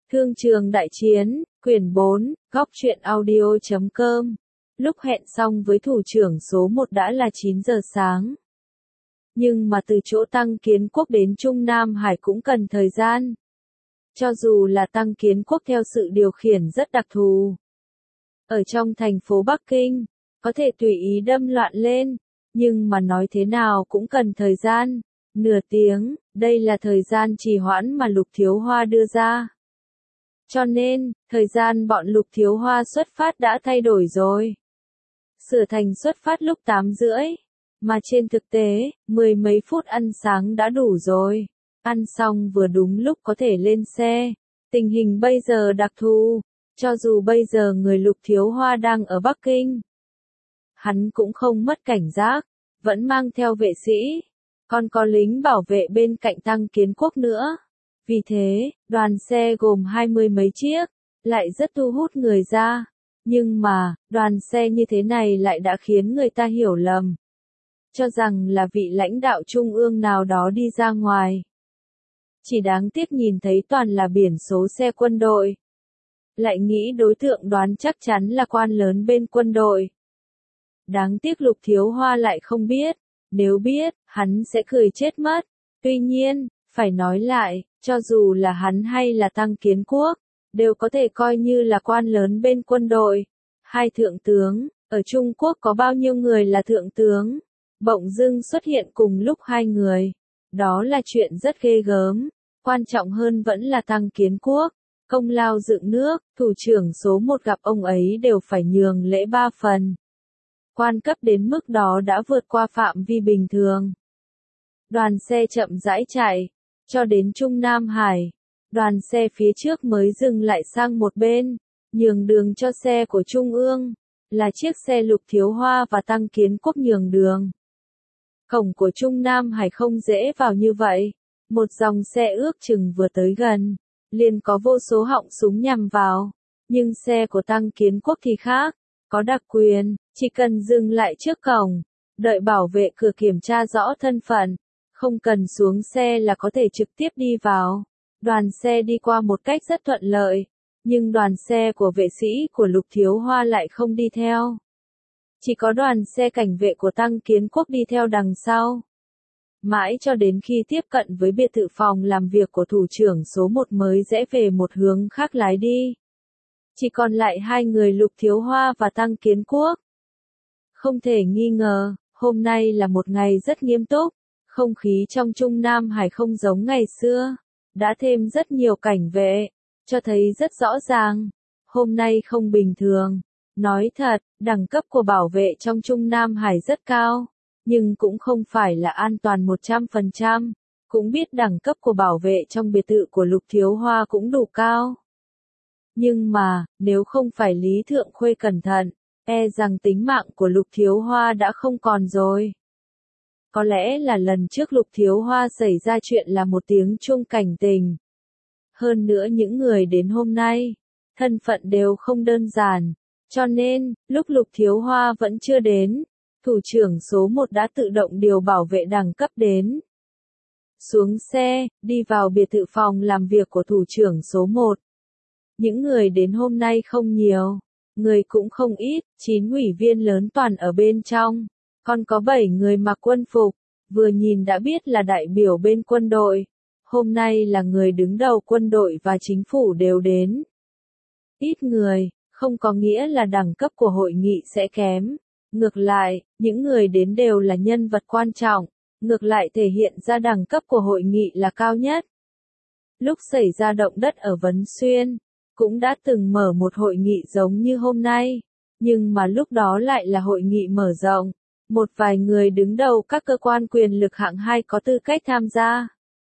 Thương trường đại chiến, quyển 4, góc truyện audio.com. Lúc hẹn xong với thủ trưởng số 1 đã là 9 giờ sáng. Nhưng mà từ chỗ Tăng Kiến Quốc đến Trung Nam Hải cũng cần thời gian. Cho dù là Tăng Kiến Quốc theo sự điều khiển rất đặc thù. Ở trong thành phố Bắc Kinh, có thể tùy ý đâm loạn lên, nhưng mà nói thế nào cũng cần thời gian, nửa tiếng, đây là thời gian trì hoãn mà Lục Thiếu Hoa đưa ra. Cho nên, thời gian bọn Lục Thiếu Hoa xuất phát đã thay đổi rồi. Sửa thành xuất phát lúc 8:30, mà trên thực tế, 10 mấy phút ăn sáng đã đủ rồi. Ăn xong vừa đúng lúc có thể lên xe. Tình hình bây giờ đặc thù, cho dù bây giờ người Lục Thiếu Hoa đang ở Bắc Kinh. Hắn cũng không mất cảnh giác, vẫn mang theo vệ sĩ, còn có lính bảo vệ bên cạnh Tăng Kiến Quốc nữa. Vì thế, đoàn xe gồm 20 mấy chiếc, lại rất thu hút người ra. Nhưng mà, đoàn xe như thế này lại đã khiến người ta hiểu lầm. Cho rằng là vị lãnh đạo trung ương nào đó đi ra ngoài. Chỉ đáng tiếc nhìn thấy toàn là biển số xe quân đội. Lại nghĩ đối tượng đoán chắc chắn là quan lớn bên quân đội. Đáng tiếc Lục Thiếu Hoa lại không biết. Nếu biết, hắn sẽ cười chết mất. Tuy nhiên, phải nói lại, cho dù là hắn hay là Tăng Kiến Quốc, đều có thể coi như là quan lớn bên quân đội. Hai thượng tướng, ở Trung Quốc có bao nhiêu người là thượng tướng? Bỗng dưng xuất hiện cùng lúc hai người. Đó là chuyện rất ghê gớm. Quan trọng hơn vẫn là Tăng Kiến Quốc. Công lao dựng nước, thủ trưởng số 1 gặp ông ấy đều phải nhường lễ 3 phần. Quan cấp đến mức đó đã vượt qua phạm vi bình thường. Đoàn xe chậm rãi chạy, cho đến Trung Nam Hải. Đoàn xe phía trước mới dừng lại sang một bên, nhường đường cho xe của Trung ương, là chiếc xe Lục Thiếu Hoa và Tăng Kiến Quốc nhường đường. Cổng của Trung Nam Hải không dễ vào như vậy, một dòng xe ước chừng vừa tới gần, liền có vô số họng súng nhằm vào, nhưng xe của Tăng Kiến Quốc thì khác, có đặc quyền, chỉ cần dừng lại trước cổng, đợi bảo vệ cửa kiểm tra rõ thân phận, không cần xuống xe là có thể trực tiếp đi vào. Đoàn xe đi qua một cách rất thuận lợi, nhưng đoàn xe của vệ sĩ của Lục Thiếu Hoa lại không đi theo. Chỉ có đoàn xe cảnh vệ của Tăng Kiến Quốc đi theo đằng sau. Mãi cho đến khi tiếp cận với biệt thự phòng làm việc của thủ trưởng số 1 mới rẽ về một hướng khác lái đi. Chỉ còn lại hai người Lục Thiếu Hoa và Tăng Kiến Quốc. Không thể nghi ngờ, hôm nay là một ngày rất nghiêm túc, không khí trong Trung Nam Hải không giống ngày xưa, đã thêm rất nhiều cảnh vệ, cho thấy rất rõ ràng, hôm nay không bình thường. Nói thật, đẳng cấp của bảo vệ trong Trung Nam Hải rất cao, nhưng cũng không phải là an toàn 100%, cũng biết đẳng cấp của bảo vệ trong biệt thự của Lục Thiếu Hoa cũng đủ cao. Nhưng mà, nếu không phải Lý Thượng Khuê cẩn thận, e rằng tính mạng của Lục Thiếu Hoa đã không còn rồi. Có lẽ là lần trước Lục Thiếu Hoa xảy ra chuyện là một tiếng chuông cảnh tình. Hơn nữa những người đến hôm nay, thân phận đều không đơn giản, cho nên, lúc Lục Thiếu Hoa vẫn chưa đến, thủ trưởng số 1 đã tự động điều bảo vệ đẳng cấp đến. Xuống xe, đi vào biệt thự phòng làm việc của thủ trưởng số 1. Những người đến hôm nay không nhiều, người cũng không ít, 9 ủy viên lớn toàn ở bên trong, còn có 7 người mặc quân phục, vừa nhìn đã biết là đại biểu bên quân đội. Hôm nay là người đứng đầu quân đội và chính phủ đều đến. Ít người, không có nghĩa là đẳng cấp của hội nghị sẽ kém. Ngược lại, những người đến đều là nhân vật quan trọng, ngược lại thể hiện ra đẳng cấp của hội nghị là cao nhất. Lúc xảy ra động đất ở Vấn Xuyên, cũng đã từng mở một hội nghị giống như hôm nay, nhưng mà lúc đó lại là hội nghị mở rộng, một vài người đứng đầu các cơ quan quyền lực hạng 2 có tư cách tham gia.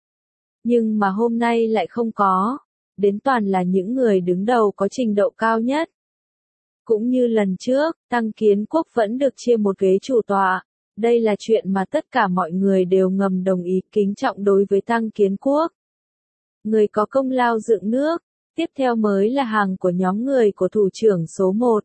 Nhưng mà hôm nay lại không có, đến toàn là những người đứng đầu có trình độ cao nhất. Cũng như lần trước, Tăng Kiến Quốc vẫn được chia một ghế chủ tọa. Đây là chuyện mà tất cả mọi người đều ngầm đồng ý kính trọng đối với Tăng Kiến Quốc. Người có công lao dựng nước, tiếp theo mới là hàng của nhóm người của thủ trưởng số 1.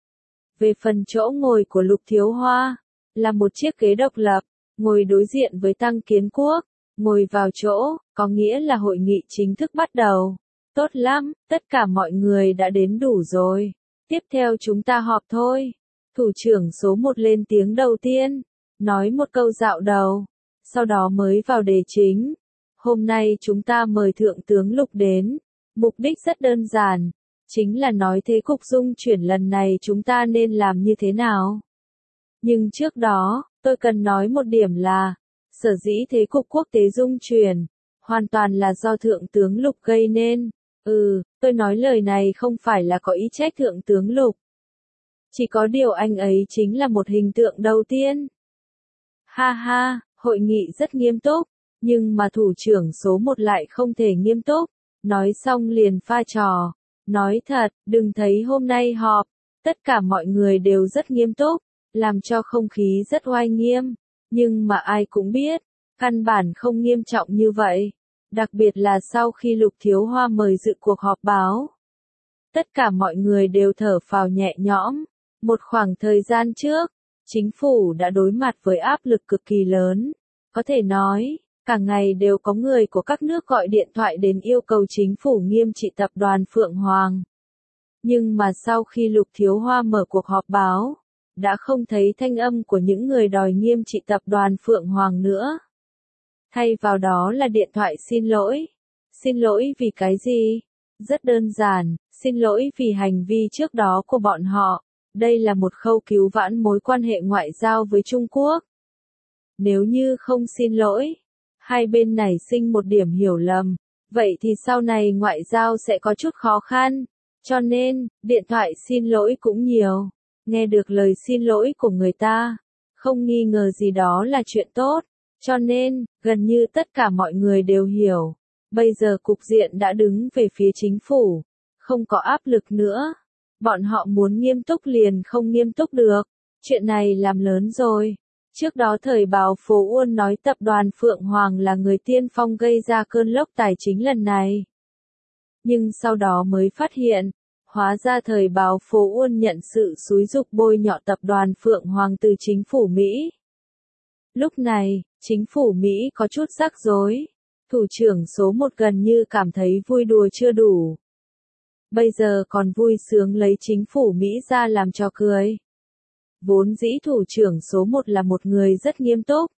Về phần chỗ ngồi của Lục Thiếu Hoa, là một chiếc ghế độc lập, ngồi đối diện với Tăng Kiến Quốc, ngồi vào chỗ, có nghĩa là hội nghị chính thức bắt đầu. Tốt lắm, tất cả mọi người đã đến đủ rồi. Tiếp theo chúng ta họp thôi. Thủ trưởng số 1 lên tiếng đầu tiên, nói một câu dạo đầu, sau đó mới vào đề chính. Hôm nay chúng ta mời Thượng tướng Lục đến, mục đích rất đơn giản, chính là nói thế cục dung chuyển lần này chúng ta nên làm như thế nào. Nhưng trước đó, tôi cần nói một điểm là, sở dĩ thế cục quốc tế dung chuyển, hoàn toàn là do Thượng tướng Lục gây nên. Tôi nói lời này không phải là có ý trách Thượng tướng Lục. Chỉ có điều anh ấy chính là một hình tượng đầu tiên. Ha ha, hội nghị rất nghiêm túc, nhưng mà thủ trưởng số 1 lại không thể nghiêm túc. Nói xong liền pha trò. Nói thật, đừng thấy hôm nay họp, tất cả mọi người đều rất nghiêm túc, làm cho không khí rất oai nghiêm. Nhưng mà ai cũng biết, căn bản không nghiêm trọng như vậy. Đặc biệt là sau khi Lục Thiếu Hoa mời dự cuộc họp báo. Tất cả mọi người đều thở phào nhẹ nhõm. Một khoảng thời gian trước, chính phủ đã đối mặt với áp lực cực kỳ lớn. Có thể nói, cả ngày đều có người của các nước gọi điện thoại đến yêu cầu chính phủ nghiêm trị tập đoàn Phượng Hoàng. Nhưng mà sau khi Lục Thiếu Hoa mở cuộc họp báo, đã không thấy thanh âm của những người đòi nghiêm trị tập đoàn Phượng Hoàng nữa. Thay vào đó là điện thoại xin lỗi. Xin lỗi vì cái gì? Rất đơn giản, xin lỗi vì hành vi trước đó của bọn họ. Đây là một khâu cứu vãn mối quan hệ ngoại giao với Trung Quốc. Nếu như không xin lỗi, hai bên nảy sinh một điểm hiểu lầm, vậy thì sau này ngoại giao sẽ có chút khó khăn. Cho nên, điện thoại xin lỗi cũng nhiều. Nghe được lời xin lỗi của người ta, không nghi ngờ gì đó là chuyện tốt. Cho nên, gần như tất cả mọi người đều hiểu. Bây giờ cục diện đã đứng về phía chính phủ. Không có áp lực nữa. Bọn họ muốn nghiêm túc liền không nghiêm túc được. Chuyện này làm lớn rồi. Trước đó thời báo Phố Uôn nói tập đoàn Phượng Hoàng là người tiên phong gây ra cơn lốc tài chính lần này. Nhưng sau đó mới phát hiện, hóa ra thời báo Phố Uôn nhận sự xúi giục bôi nhọ tập đoàn Phượng Hoàng từ chính phủ Mỹ. Lúc này, chính phủ Mỹ có chút rắc rối. Thủ trưởng số 1 gần như cảm thấy vui đùa chưa đủ. Bây giờ còn vui sướng lấy chính phủ Mỹ ra làm trò cười. Vốn dĩ thủ trưởng số 1 là một người rất nghiêm túc.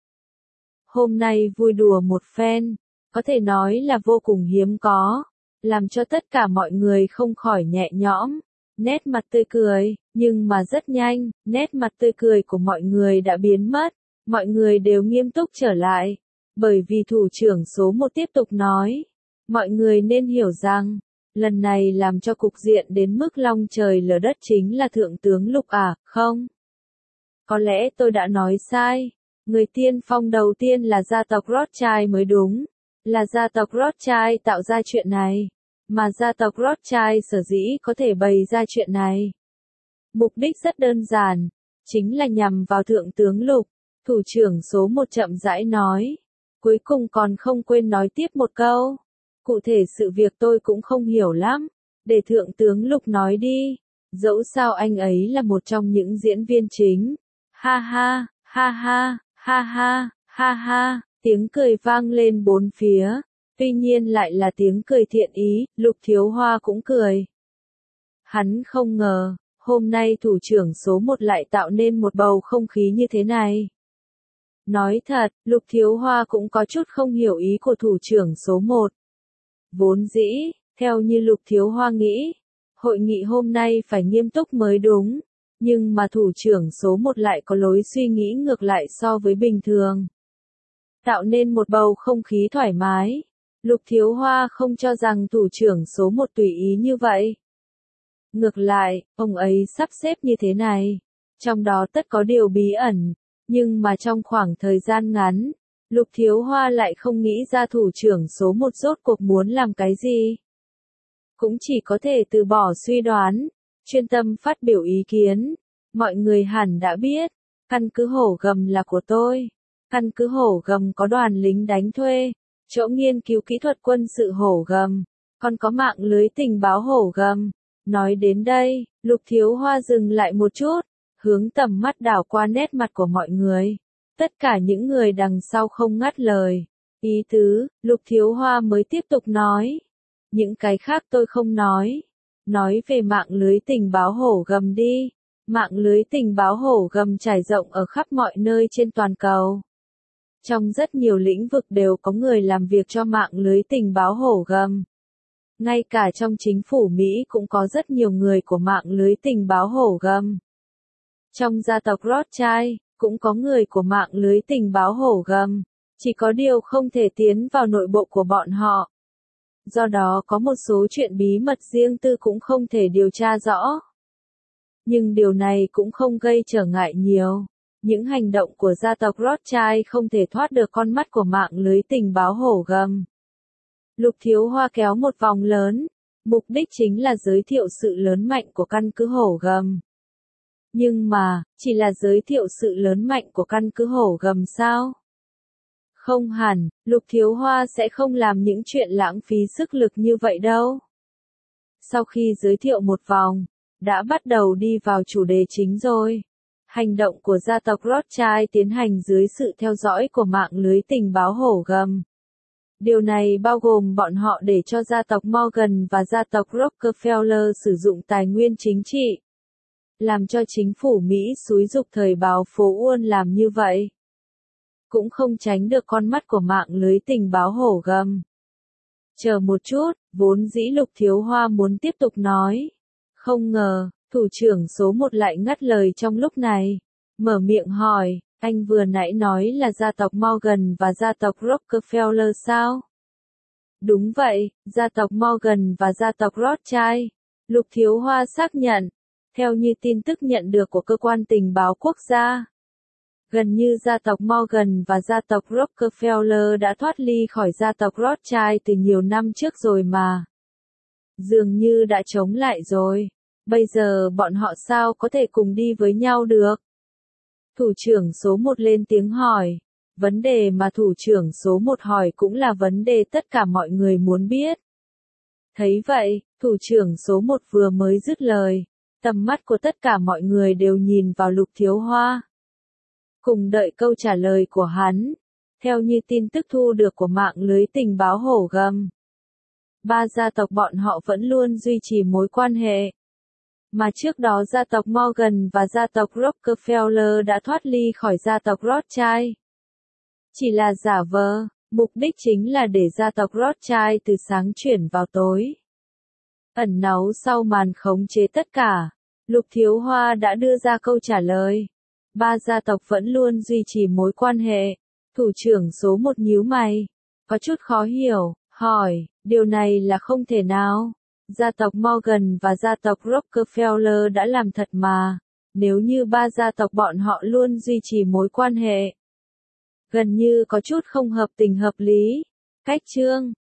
Hôm nay vui đùa một phen, có thể nói là vô cùng hiếm có, làm cho tất cả mọi người không khỏi nhẹ nhõm, nét mặt tươi cười, nhưng mà rất nhanh, nét mặt tươi cười của mọi người đã biến mất, mọi người đều nghiêm túc trở lại, bởi vì thủ trưởng số 1 tiếp tục nói, mọi người nên hiểu rằng, lần này làm cho cục diện đến mức long trời lở đất chính là Thượng tướng Lục à, không? Có lẽ tôi đã nói sai, người tiên phong đầu tiên là gia tộc Rothschild mới đúng, là gia tộc Rothschild tạo ra chuyện này, mà gia tộc Rothschild sở dĩ có thể bày ra chuyện này. Mục đích rất đơn giản, chính là nhằm vào Thượng tướng Lục, thủ trưởng số 1 chậm rãi nói, cuối cùng còn không quên nói tiếp một câu. Cụ thể sự việc tôi cũng không hiểu lắm, để Thượng tướng Lục nói đi, dẫu sao anh ấy là một trong những diễn viên chính. Ha ha, ha ha, ha ha, ha ha, tiếng cười vang lên bốn phía, tuy nhiên lại là tiếng cười thiện ý, Lục Thiếu Hoa cũng cười. Hắn không ngờ, hôm nay thủ trưởng số 1 lại tạo nên một bầu không khí như thế này. Nói thật, Lục Thiếu Hoa cũng có chút không hiểu ý của thủ trưởng số 1. Vốn dĩ, theo như Lục Thiếu Hoa nghĩ, hội nghị hôm nay phải nghiêm túc mới đúng, nhưng mà thủ trưởng số 1 lại có lối suy nghĩ ngược lại so với bình thường. Tạo nên một bầu không khí thoải mái, Lục Thiếu Hoa không cho rằng thủ trưởng số 1 tùy ý như vậy. Ngược lại, ông ấy sắp xếp như thế này, trong đó tất có điều bí ẩn, nhưng mà trong khoảng thời gian ngắn, Lục Thiếu Hoa lại không nghĩ ra thủ trưởng số 1 rốt cuộc muốn làm cái gì. Cũng chỉ có thể từ bỏ suy đoán, chuyên tâm phát biểu ý kiến. Mọi người hẳn đã biết, căn cứ Hổ Gầm là của tôi. Căn cứ Hổ Gầm có đoàn lính đánh thuê, chỗ nghiên cứu kỹ thuật quân sự Hổ Gầm, còn có mạng lưới tình báo Hổ Gầm. Nói đến đây, Lục Thiếu Hoa dừng lại một chút, hướng tầm mắt đảo qua nét mặt của mọi người. Tất cả những người đằng sau không ngắt lời. Ý tứ, Lục Thiếu Hoa mới tiếp tục nói. Những cái khác tôi không nói. Nói về mạng lưới tình báo hổ gầm đi. Mạng lưới tình báo hổ gầm trải rộng ở khắp mọi nơi trên toàn cầu. Trong rất nhiều lĩnh vực đều có người làm việc cho mạng lưới tình báo hổ gầm. Ngay cả trong chính phủ Mỹ cũng có rất nhiều người của mạng lưới tình báo hổ gầm. Trong gia tộc Rothschild, cũng có người của mạng lưới tình báo hổ gầm. Chỉ có điều không thể tiến vào nội bộ của bọn họ. Do đó có một số chuyện bí mật riêng tư cũng không thể điều tra rõ. Nhưng điều này cũng không gây trở ngại nhiều. Những hành động của gia tộc Rothschild không thể thoát được con mắt của mạng lưới tình báo hổ gầm. Lục Thiếu Hoa kéo một vòng lớn. Mục đích chính là giới thiệu sự lớn mạnh của căn cứ hổ gầm. Nhưng mà, chỉ là giới thiệu sự lớn mạnh của căn cứ hổ gầm sao? Không hẳn, Lục Thiếu Hoa sẽ không làm những chuyện lãng phí sức lực như vậy đâu. Sau khi giới thiệu một vòng, đã bắt đầu đi vào chủ đề chính rồi. Hành động của gia tộc Rothschild tiến hành dưới sự theo dõi của mạng lưới tình báo hổ gầm. Điều này bao gồm bọn họ để cho gia tộc Morgan và gia tộc Rockefeller sử dụng tài nguyên chính trị. Làm cho chính phủ Mỹ xúi giục thời báo phố Wall làm như vậy. Cũng không tránh được con mắt của mạng lưới tình báo hổ gầm. Chờ một chút, vốn dĩ Lục Thiếu Hoa muốn tiếp tục nói. Không ngờ, thủ trưởng số 1 lại ngắt lời trong lúc này. Mở miệng hỏi, anh vừa nãy nói là gia tộc Morgan và gia tộc Rockefeller sao? Đúng vậy, gia tộc Morgan và gia tộc Rothschild. Lục Thiếu Hoa xác nhận. Theo như tin tức nhận được của cơ quan tình báo quốc gia. Gần như gia tộc Morgan và gia tộc Rockefeller đã thoát ly khỏi gia tộc Rothschild từ nhiều năm trước rồi mà. Dường như đã chống lại rồi. Bây giờ bọn họ sao có thể cùng đi với nhau được? Thủ trưởng số 1 lên tiếng hỏi. Vấn đề mà thủ trưởng số 1 hỏi cũng là vấn đề tất cả mọi người muốn biết. Thấy vậy, thủ trưởng số 1 vừa mới dứt lời. Tầm mắt của tất cả mọi người đều nhìn vào Lục Thiếu Hoa. Cùng đợi câu trả lời của hắn. Theo như tin tức thu được của mạng lưới tình báo hổ gầm. Ba gia tộc bọn họ vẫn luôn duy trì mối quan hệ. Mà trước đó gia tộc Morgan và gia tộc Rockefeller đã thoát ly khỏi gia tộc Rothschild. Chỉ là giả vờ, mục đích chính là để gia tộc Rothschild từ sáng chuyển vào tối. Ẩn náu sau màn khống chế tất cả. Lục Thiếu Hoa đã đưa ra câu trả lời. Ba gia tộc vẫn luôn duy trì mối quan hệ. Thủ trưởng số 1 nhíu mày. Có chút khó hiểu, hỏi, điều này là không thể nào. Gia tộc Morgan và gia tộc Rockefeller đã làm thật mà. Nếu như ba gia tộc bọn họ luôn duy trì mối quan hệ. Gần như có chút không hợp tình hợp lý. Cách chương